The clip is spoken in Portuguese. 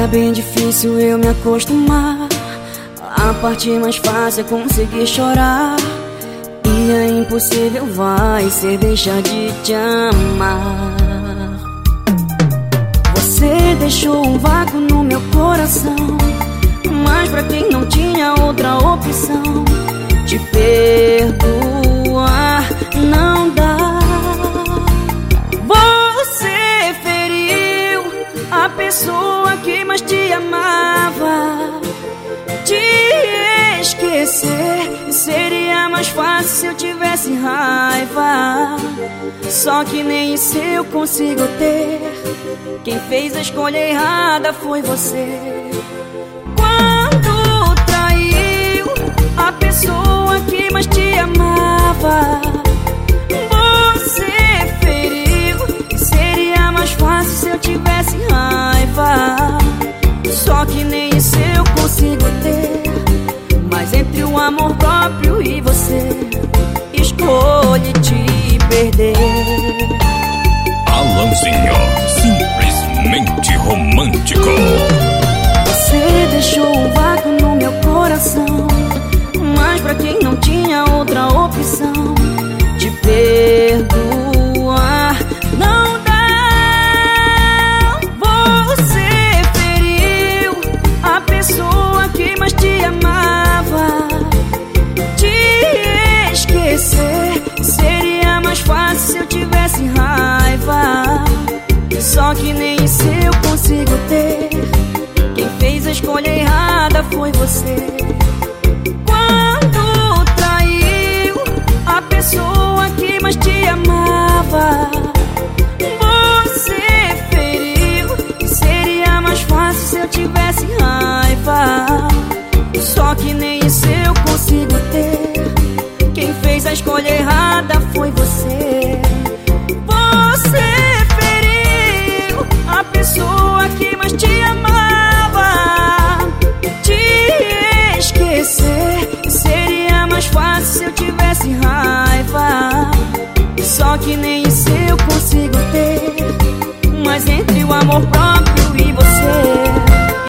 Era bem difícil eu me acostumar. A parte mais fácil é conseguir chorar, e é impossível vai ser deixar de te amar. Você deixou um vácuo no meu coração, mas pra quem não tinha outra opção, te perdoar não dá. Você feriu a pessoa que mais te amava. Te esquecer seria mais fácil se eu tivesse raiva. Só que nem isso eu consigo ter. Quem fez a escolha errada foi você. Quando traiu a pessoa que mais te amava, você feriu. Seria mais fácil se eu tivesse raiva. Só que nem isso eu consigo ter. Mas entre o amor próprio e você, escolhe te perder. Alanzinho, simplesmente romântico. Você deixou um vácuo no meu coração, mas pra quem não tinha outra opção, te perdoar não dá. Você feriu a pessoa que mais te amava. Te esquecer seria mais fácil se eu tivesse raiva. Só que nem isso eu consigo ter. Quem fez a escolha errada foi você. Quando traiu a pessoa que mais te amava, você feriu. Seria mais fácil se eu tivesse raiva. Só que nem isso eu consigo ter. Quem fez a escolha errada foi você. Você feriu a pessoa que mais te amava. Te esquecer seria mais fácil se eu tivesse raiva.